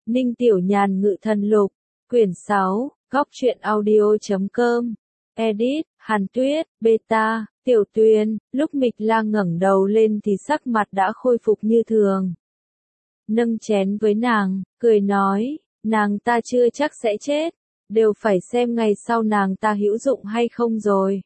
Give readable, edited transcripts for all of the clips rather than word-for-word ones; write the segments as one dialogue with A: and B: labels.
A: Ninh Tiểu Nhàn Ngự Thần Lục, quyển 6, góc truyện audio.com, edit, Hàn Tuyết, beta, Tiểu Tuyền. Lúc Mịch La ngẩng đầu lên thì sắc mặt đã khôi phục như thường. Nâng chén với nàng, cười nói, nàng ta chưa chắc sẽ chết, đều phải xem ngày sau nàng ta hữu dụng hay không rồi.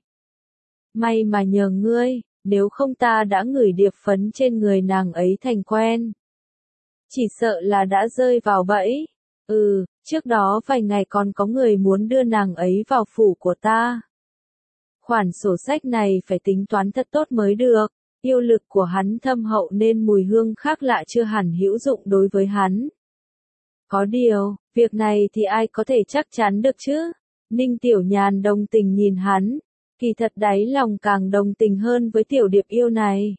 A: May mà nhờ ngươi, nếu không ta đã ngửi điệp phấn trên người nàng ấy thành quen. Chỉ sợ là đã rơi vào bẫy. Trước đó vài ngày còn có người muốn đưa nàng ấy vào phủ của ta. Khoản sổ sách này phải tính toán thật tốt mới được. Yêu lực của hắn thâm hậu nên mùi hương khác lạ chưa hẳn hữu dụng đối với hắn. Có điều, việc này thì ai có thể chắc chắn được chứ? Ninh Tiểu Nhàn đồng tình nhìn hắn, kỳ thật đáy lòng càng đồng tình hơn với tiểu điệp yêu này.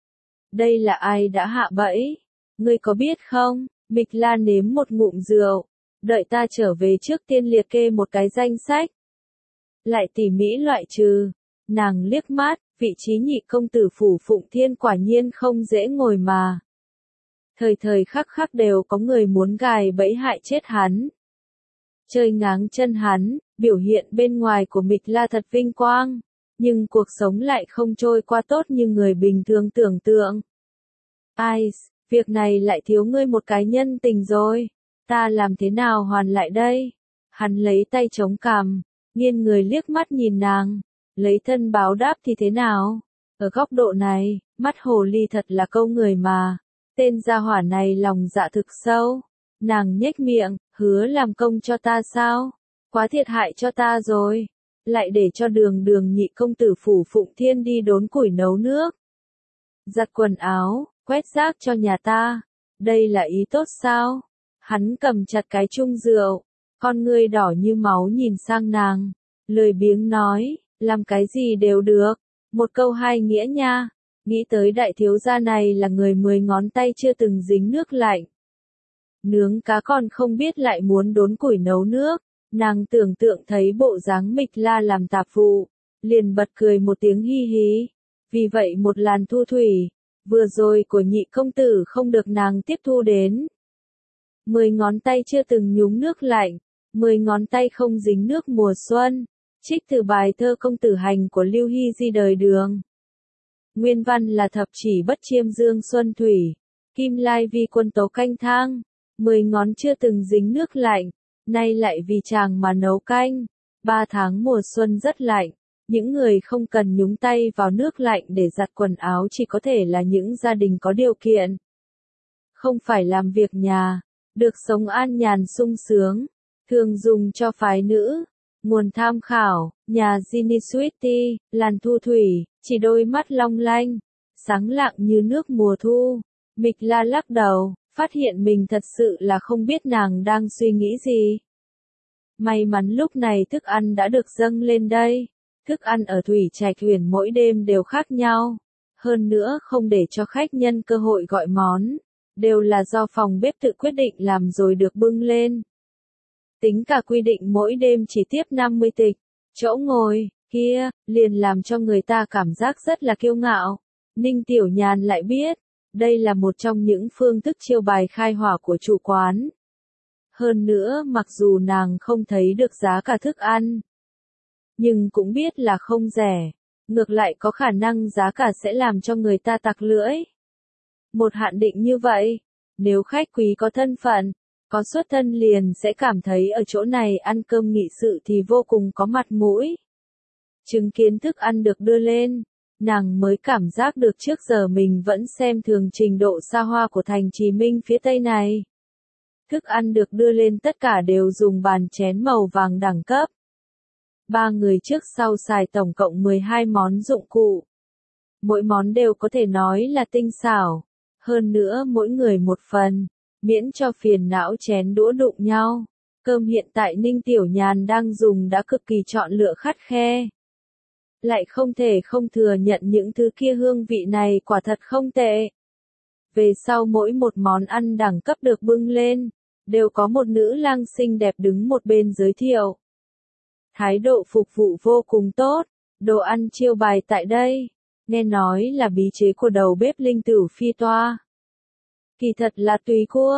A: Đây là ai đã hạ bẫy? Ngươi có biết không? Mịch La nếm một ngụm rượu, đợi ta trở về trước tiên liệt kê một cái danh sách. Lại tỉ mỉ loại trừ, nàng liếc mắt, vị trí nhị công tử phủ Phụng Thiên quả nhiên không dễ ngồi mà. Thời thời khắc khắc đều có người muốn gài bẫy hại chết hắn. Chơi ngáng chân hắn, biểu hiện bên ngoài của Mịch La thật vinh quang, nhưng cuộc sống lại không trôi qua tốt như người bình thường tưởng tượng. Ai, việc này lại thiếu ngươi một cái nhân tình rồi, ta làm thế nào hoàn lại đây? Hắn lấy tay chống cằm, nghiêng người liếc mắt nhìn nàng, lấy thân báo đáp thì thế nào? Ở góc độ này, mắt hồ ly thật là câu người mà. Tên gia hỏa này lòng dạ thực sâu. Nàng nhếch miệng, hứa làm công cho ta sao? Quá thiệt hại cho ta rồi. Lại để cho đường nhị công tử phủ Phụng Thiên đi đốn củi nấu nước. Giặt quần áo, quét rác cho nhà ta. Đây là ý tốt sao? Hắn cầm chặt cái chung rượu. Con ngươi đỏ như máu nhìn sang nàng. Lười biếng nói, làm cái gì đều được. Một câu hai nghĩa nha. Nghĩ tới đại thiếu gia này là người 10 ngón tay chưa từng dính nước lạnh. Nướng cá còn không biết lại muốn đốn củi nấu nước. Nàng tưởng tượng thấy bộ dáng Mịch La làm tạp vụ, liền bật cười một tiếng hi hí. Vì vậy một làn thu thủy, vừa rồi của nhị công tử không được nàng tiếp thu đến. 10 ngón tay chưa từng nhúng nước lạnh, 10 ngón tay không dính nước mùa xuân. Trích từ bài thơ Công Tử Hành của Lưu Hy Di đời Đường. Nguyên văn là thập chỉ bất chiêm dương xuân thủy, kim lai vi quân tấu canh thang, 10 ngón chưa từng dính nước lạnh, nay lại vì chàng mà nấu canh. 3 tháng mùa xuân rất lạnh, những người không cần nhúng tay vào nước lạnh để giặt quần áo chỉ có thể là những gia đình có điều kiện. Không phải làm việc nhà, được sống an nhàn sung sướng, thường dùng cho phái nữ. Nguồn tham khảo, nhà Ginny Sweetie, làn thu thủy, chỉ đôi mắt long lanh, sáng lạng như nước mùa thu. Mịch La lắc đầu, phát hiện mình thật sự là không biết nàng đang suy nghĩ gì. May mắn lúc này thức ăn đã được dâng lên đây. Thức ăn ở Thủy Trạch Huyền mỗi đêm đều khác nhau. Hơn nữa không để cho khách nhân cơ hội gọi món. Đều là do phòng bếp tự quyết định làm rồi được bưng lên. Tính cả quy định mỗi đêm chỉ tiếp 50 tịch. Chỗ ngồi, kia, liền làm cho người ta cảm giác rất là kiêu ngạo. Ninh Tiểu Nhàn lại biết, đây là một trong những phương thức chiêu bài khai hỏa của chủ quán. Hơn nữa mặc dù nàng không thấy được giá cả thức ăn, nhưng cũng biết là không rẻ, ngược lại có khả năng giá cả sẽ làm cho người ta tặc lưỡi. Một hạn định như vậy, nếu khách quý có thân phận, có xuất thân liền sẽ cảm thấy ở chỗ này ăn cơm nghị sự thì vô cùng có mặt mũi. Chứng kiến thức ăn được đưa lên, nàng mới cảm giác được trước giờ mình vẫn xem thường trình độ xa hoa của thành Chí Minh phía Tây này. Thức ăn được đưa lên tất cả đều dùng bàn chén màu vàng đẳng cấp. 3 người trước sau xài tổng cộng 12 món dụng cụ. Mỗi món đều có thể nói là tinh xảo. Hơn nữa mỗi người một phần, miễn cho phiền não chén đũa đụng nhau. Cơm hiện tại Ninh Tiểu Nhàn đang dùng đã cực kỳ chọn lựa khắt khe. Lại không thể không thừa nhận những thứ kia hương vị này quả thật không tệ. Về sau mỗi một món ăn đẳng cấp được bưng lên, đều có một nữ lang xinh đẹp đứng một bên giới thiệu. Thái độ phục vụ vô cùng tốt, đồ ăn chiêu bài tại đây, nghe nói là bí chế của đầu bếp Linh Tử Phi Toa. Kỳ thật là tùy cua,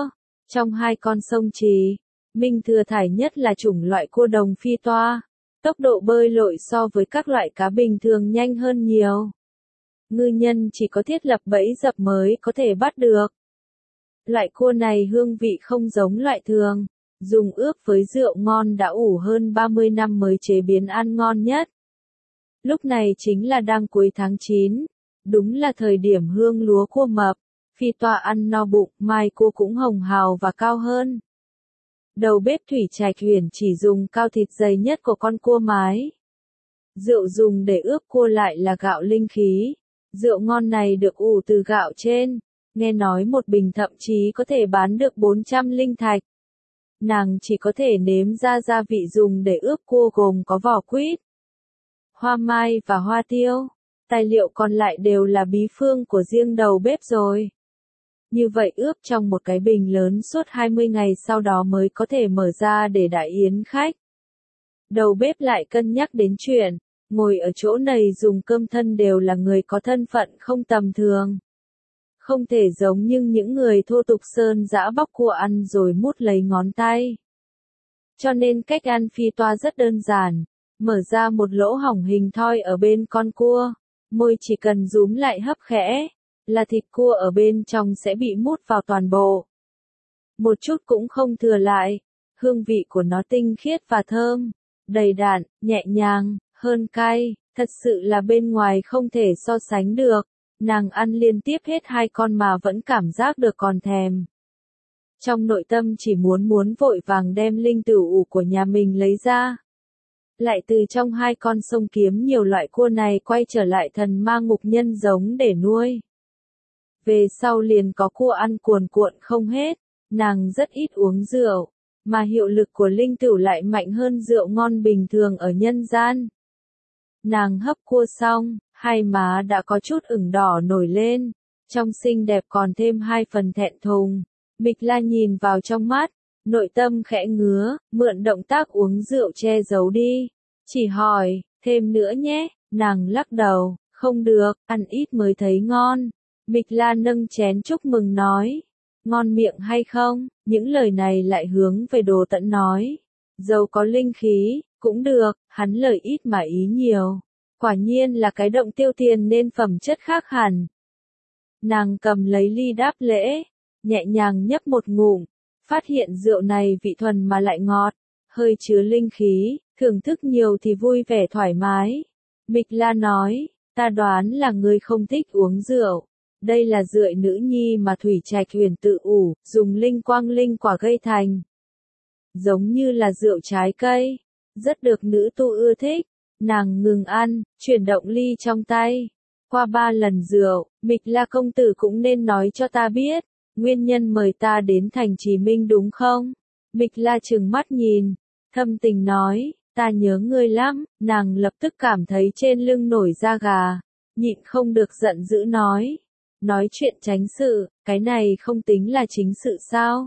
A: Trong hai con sông Trì, Minh thừa thải nhất là chủng loại cua đồng phi toa. Tốc độ bơi lội so với các loại cá bình thường nhanh hơn nhiều. Ngư nhân chỉ có thiết lập bẫy dập mới có thể bắt được. Loại cua này hương vị không giống loại thường, dùng ướp với rượu ngon đã ủ hơn 30 năm mới chế biến ăn ngon nhất. Lúc này chính là đang cuối tháng 9, đúng là thời điểm hương lúa cua mập, phi toa ăn no bụng, mai cua cũng hồng hào và cao hơn. Đầu bếp Thủy Trạch Huyền chỉ dùng cao thịt dày nhất của con cua mái. Rượu dùng để ướp cua lại là gạo linh khí. Rượu ngon này được ủ từ gạo trên, nghe nói một bình thậm chí có thể bán được 400 linh thạch. Nàng chỉ có thể nếm ra gia vị dùng để ướp cua gồm có vỏ quýt, hoa mai và hoa tiêu. Tài liệu còn lại đều là bí phương của riêng đầu bếp rồi. Như vậy ướp trong một cái bình lớn suốt 20 ngày sau đó mới có thể mở ra để đãi yến khách. Đầu bếp lại cân nhắc đến chuyện, ngồi ở chỗ này dùng cơm thân đều là người có thân phận không tầm thường. Không thể giống như những người thô tục sơn dã bóc cua ăn rồi mút lấy ngón tay. Cho nên cách ăn phi toa rất đơn giản, mở ra một lỗ hổng hình thoi ở bên con cua, môi chỉ cần rúm lại hấp khẽ, là thịt cua ở bên trong sẽ bị mút vào toàn bộ. Một chút cũng không thừa lại, hương vị của nó tinh khiết và thơm, đầy đặn, nhẹ nhàng, hơn cay, thật sự là bên ngoài không thể so sánh được. Nàng ăn liên tiếp hết 2 con mà vẫn cảm giác được còn thèm. Trong nội tâm chỉ muốn vội vàng đem linh tửu ủ của nhà mình lấy ra. Lại từ trong 2 con sông kiếm nhiều loại cua này quay trở lại thần ma ngục nhân giống để nuôi. Về sau liền có cua ăn cuồn cuộn không hết, nàng rất ít uống rượu, mà hiệu lực của linh tửu lại mạnh hơn rượu ngon bình thường ở nhân gian. Nàng hấp cua xong, hai má đã có chút ửng đỏ nổi lên, trong xinh đẹp còn thêm 2 phần thẹn thùng. Mịch La nhìn vào trong mắt, nội tâm khẽ ngứa, mượn động tác uống rượu che giấu đi. Chỉ hỏi, thêm nữa nhé, nàng lắc đầu, không được, ăn ít mới thấy ngon. Mịch La nâng chén chúc mừng nói, ngon miệng hay không, những lời này lại hướng về Đồ Tẫn nói. Dầu có linh khí, cũng được, hắn lời ít mà ý nhiều. Quả nhiên là cái động tiêu tiền nên phẩm chất khác hẳn. Nàng cầm lấy ly đáp lễ, nhẹ nhàng nhấp một ngụm, phát hiện rượu này vị thuần mà lại ngọt, hơi chứa linh khí, thưởng thức nhiều thì vui vẻ thoải mái. Mịch La nói, ta đoán là ngươi không thích uống rượu. Đây là rượu nữ nhi mà Thủy Trạch Huyền tự ủ, dùng linh quang linh quả gây thành. Giống như là rượu trái cây, rất được nữ tu ưa thích. Nàng ngừng ăn, chuyển động ly trong tay. Qua 3 lần rượu, Mịch La công tử cũng nên nói cho ta biết, nguyên nhân mời ta đến thành Trì Minh đúng không? Mịch La trừng mắt nhìn, thâm tình nói, ta nhớ ngươi lắm. Nàng lập tức cảm thấy trên lưng nổi da gà, nhịn không được giận dữ nói chuyện tránh sự, cái này không tính là chính sự sao?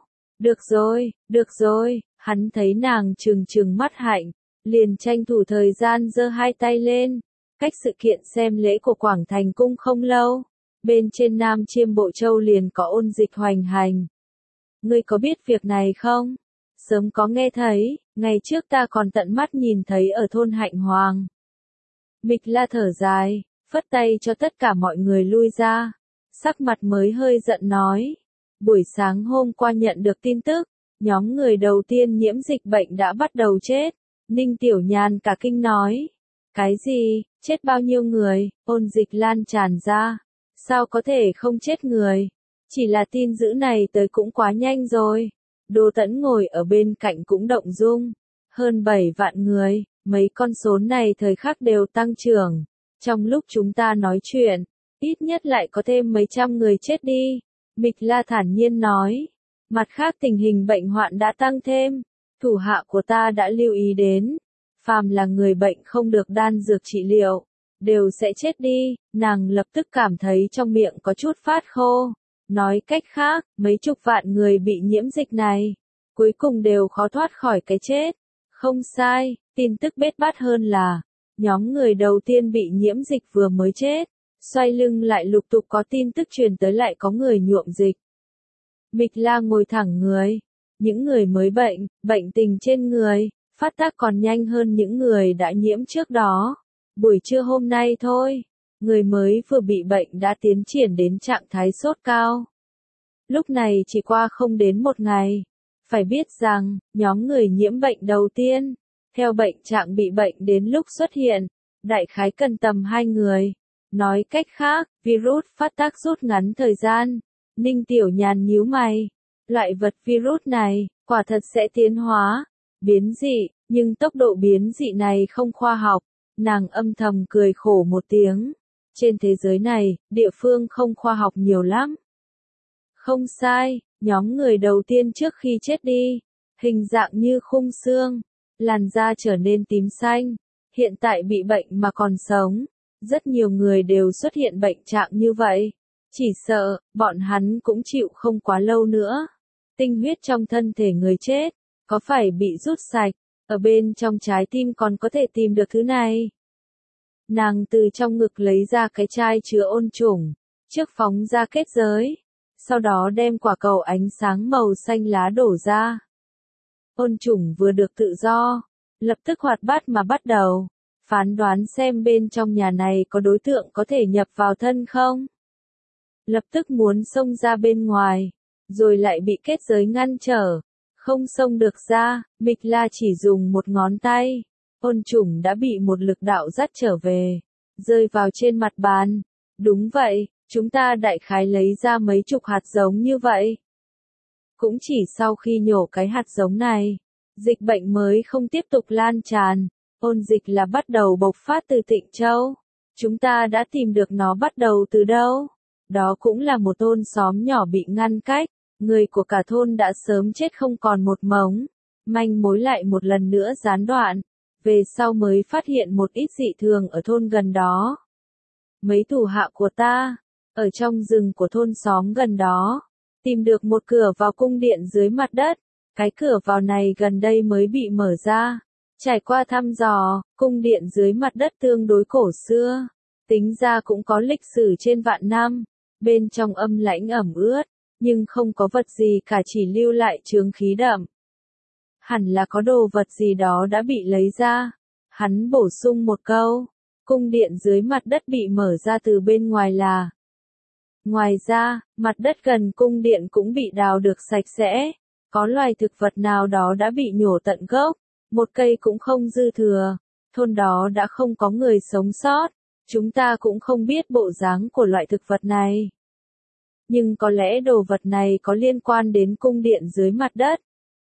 A: Được rồi, hắn thấy nàng trừng mắt hạnh, liền tranh thủ thời gian giơ 2 tay lên. Cách sự kiện xem lễ của Quảng Thành Cung không lâu, bên trên Nam Chiêm Bộ Châu liền có ôn dịch hoành hành. Ngươi có biết việc này không? Sớm có nghe thấy, ngày trước ta còn tận mắt nhìn thấy ở thôn Hạnh Hoàng. Mịch La thở dài, phất tay cho tất cả mọi người lui ra. Sắc mặt mới hơi giận nói. Buổi sáng hôm qua nhận được tin tức, nhóm người đầu tiên nhiễm dịch bệnh đã bắt đầu chết. Ninh Tiểu Nhàn cả kinh nói. Cái gì, chết bao nhiêu người, ôn dịch lan tràn ra. Sao có thể không chết người? Chỉ là tin dữ này tới cũng quá nhanh rồi. Đồ Tẫn ngồi ở bên cạnh cũng động dung. Hơn 7 vạn người, mấy con số này thời khắc đều tăng trưởng. Trong lúc chúng ta nói chuyện, ít nhất lại có thêm mấy trăm người chết đi. Mịch La thản nhiên nói. Mặt khác tình hình bệnh hoạn đã tăng thêm. Thủ hạ của ta đã lưu ý đến. Phàm là người bệnh không được đan dược trị liệu, đều sẽ chết đi. Nàng lập tức cảm thấy trong miệng có chút phát khô. Nói cách khác, mấy chục vạn người bị nhiễm dịch này, cuối cùng đều khó thoát khỏi cái chết. Không sai, tin tức bết bát hơn là, nhóm người đầu tiên bị nhiễm dịch vừa mới chết, xoay lưng lại lục tục có tin tức truyền tới lại có người nhuộm dịch. Mịch La ngồi thẳng người. Những người mới bệnh, bệnh tình trên người, phát tác còn nhanh hơn những người đã nhiễm trước đó. Buổi trưa hôm nay thôi, người mới vừa bị bệnh đã tiến triển đến trạng thái sốt cao. Lúc này chỉ qua không đến một ngày. Phải biết rằng, nhóm người nhiễm bệnh đầu tiên, theo bệnh trạng bị bệnh đến lúc xuất hiện, đại khái cần tầm 2 người. Nói cách khác, virus phát tác rút ngắn thời gian. Ninh Tiểu Nhàn nhíu mày. Loại vật virus này, quả thật sẽ tiến hóa, biến dị, nhưng tốc độ biến dị này không khoa học. Nàng âm thầm cười khổ một tiếng. Trên thế giới này, địa phương không khoa học nhiều lắm. Không sai, nhóm người đầu tiên trước khi chết đi, hình dạng như khung xương, làn da trở nên tím xanh, hiện tại bị bệnh mà còn sống. Rất nhiều người đều xuất hiện bệnh trạng như vậy. Chỉ sợ, bọn hắn cũng chịu không quá lâu nữa. Tinh huyết trong thân thể người chết, có phải bị rút sạch, ở bên trong trái tim còn có thể tìm được thứ này. Nàng từ trong ngực lấy ra cái chai chứa ôn chủng, trước phóng ra kết giới, sau đó đem quả cầu ánh sáng màu xanh lá đổ ra. Ôn chủng vừa được tự do, lập tức hoạt bát mà bắt đầu, phán đoán xem bên trong nhà này có đối tượng có thể nhập vào thân không. Lập tức muốn xông ra bên ngoài, rồi lại bị kết giới ngăn trở, không xông được ra. Mịch La chỉ dùng một ngón tay, ôn chủng đã bị một lực đạo dắt trở về, rơi vào trên mặt bàn. Đúng vậy, chúng ta đại khái lấy ra mấy chục hạt giống như vậy. Cũng chỉ sau khi nhổ cái hạt giống này, dịch bệnh mới không tiếp tục lan tràn. Ôn dịch là bắt đầu bộc phát từ Tịnh Châu. Chúng ta đã tìm được nó bắt đầu từ đâu? Đó cũng là một thôn xóm nhỏ bị ngăn cách, người của cả thôn đã sớm chết không còn một mống. Manh mối lại một lần nữa gián đoạn, về sau mới phát hiện một ít dị thường ở thôn gần đó. Mấy thủ hạ của ta, ở trong rừng của thôn xóm gần đó, tìm được một cửa vào cung điện dưới mặt đất. Cái cửa vào này gần đây mới bị mở ra. Trải qua thăm dò, cung điện dưới mặt đất tương đối cổ xưa, tính ra cũng có lịch sử trên vạn năm, bên trong âm lãnh ẩm ướt, nhưng không có vật gì cả, chỉ lưu lại chướng khí đậm. Hẳn là có đồ vật gì đó đã bị lấy ra. Hắn bổ sung một câu, cung điện dưới mặt đất bị mở ra từ bên ngoài là. Ngoài ra, mặt đất gần cung điện cũng bị đào được sạch sẽ, có loài thực vật nào đó đã bị nhổ tận gốc. Một cây cũng không dư thừa, thôn đó đã không có người sống sót, chúng ta cũng không biết bộ dáng của loại thực vật này. Nhưng có lẽ đồ vật này có liên quan đến cung điện dưới mặt đất.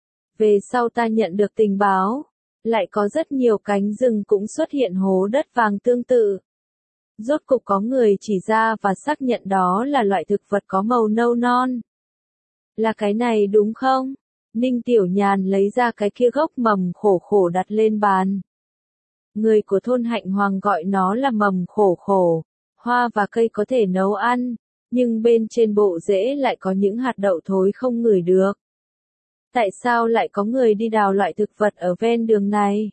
A: Về sau ta nhận được tình báo, lại có rất nhiều cánh rừng cũng xuất hiện hố đất vàng tương tự. Rốt cục có người chỉ ra và xác nhận đó là loại thực vật có màu nâu non. Là cái này đúng không? Ninh Tiểu Nhàn lấy ra cái kia gốc mầm khổ khổ đặt lên bàn. Người của thôn Hạnh Hoàng gọi nó là mầm khổ khổ. Hoa và cây có thể nấu ăn, nhưng bên trên bộ rễ lại có những hạt đậu thối không ngửi được. Tại sao lại có người đi đào loại thực vật ở ven đường này?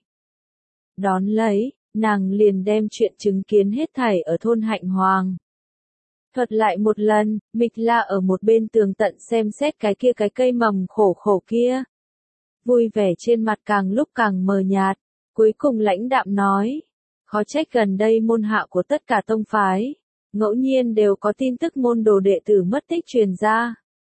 A: Đón lấy, nàng liền đem chuyện chứng kiến hết thảy ở thôn Hạnh Hoàng thuật lại một lần. Mịch La ở một bên tường tận xem xét cái cây mầm khổ khổ kia. Vui vẻ trên mặt càng lúc càng mờ nhạt, cuối cùng lãnh đạm nói, khó trách gần đây môn hạ của tất cả tông phái, ngẫu nhiên đều có tin tức môn đồ đệ tử mất tích truyền ra.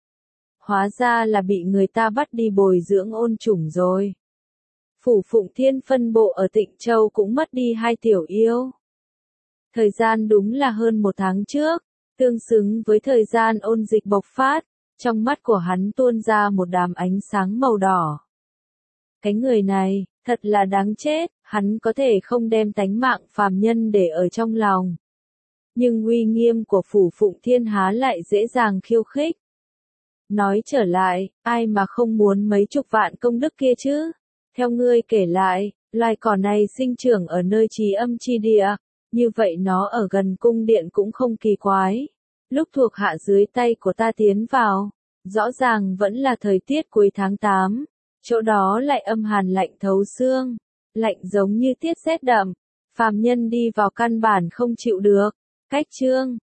A: Hóa ra là bị người ta bắt đi bồi dưỡng ôn chủng rồi. Phủ Phụng Thiên phân bộ ở Tịnh Châu cũng mất đi 2 tiểu yêu. Thời gian đúng là hơn 1 tháng trước. Tương xứng với thời gian ôn dịch bộc phát, trong mắt của hắn tuôn ra một đám ánh sáng màu đỏ. Cái người này, thật là đáng chết, hắn có thể không đem tánh mạng phàm nhân để ở trong lòng. Nhưng uy nghiêm của Phủ Phụng Thiên há lại dễ dàng khiêu khích. Nói trở lại, ai mà không muốn mấy chục vạn công đức kia chứ? Theo ngươi kể lại, loài cỏ này sinh trưởng ở nơi trì âm chi địa. Như vậy nó ở gần cung điện cũng không kỳ quái. Lúc thuộc hạ dưới tay của ta tiến vào, rõ ràng vẫn là thời tiết cuối tháng 8. Chỗ đó lại âm hàn lạnh thấu xương, lạnh giống như tiết rét đậm. Phàm nhân đi vào căn bản không chịu được. Cách chương